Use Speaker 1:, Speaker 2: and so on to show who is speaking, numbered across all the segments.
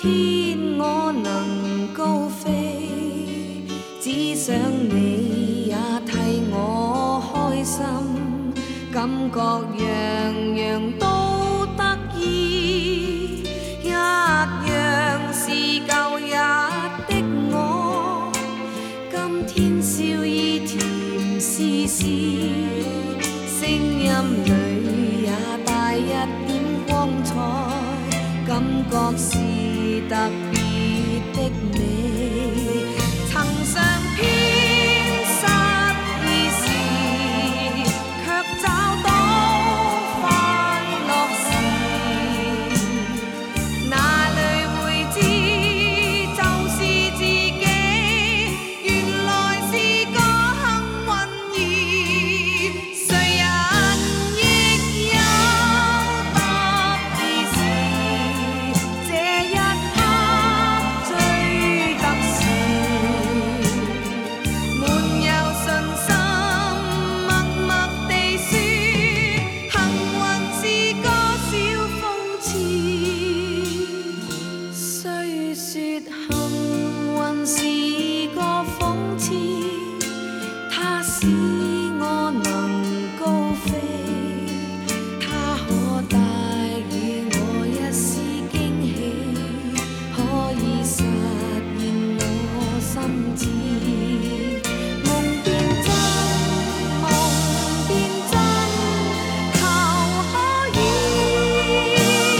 Speaker 1: 天我能高飛，只想你也替我開心，感覺樣樣都得意，一樣是舊日的我，今天笑意甜絲絲，聲音裏也帶一點光彩，感覺是特別的美，曾嘗遍失意時，卻找到快樂時，哪裏會知就是自己，原來是個幸運兒，誰人亦有特別時，這一刻最特殊，滿有信心，默默地說，幸運是個小諷刺，雖說幸運是個諷刺，它使我能高飛，它可帶予我一絲驚喜，可以實現我心志，夢變真，夢變真，求可以。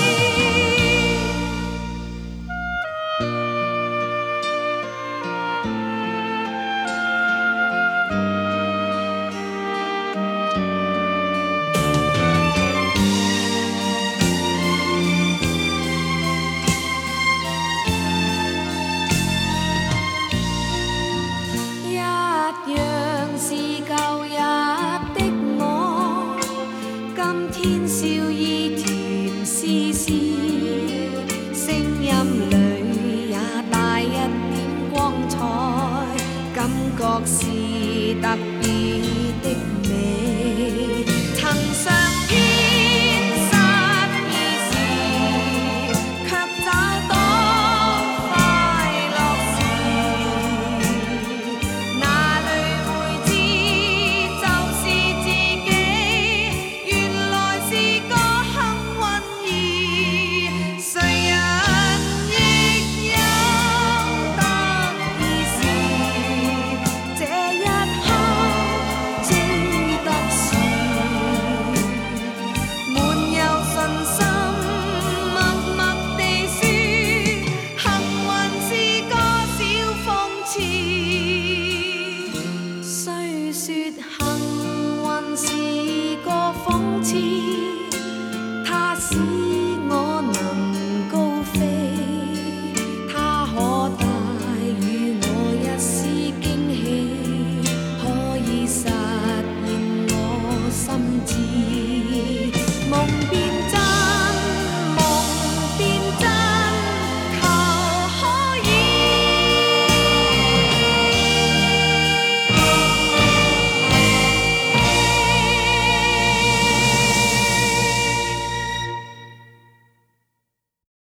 Speaker 1: 一樣是舊日的我，今天笑意甜絲絲，聲音裏也帶一點光彩，感覺是特別的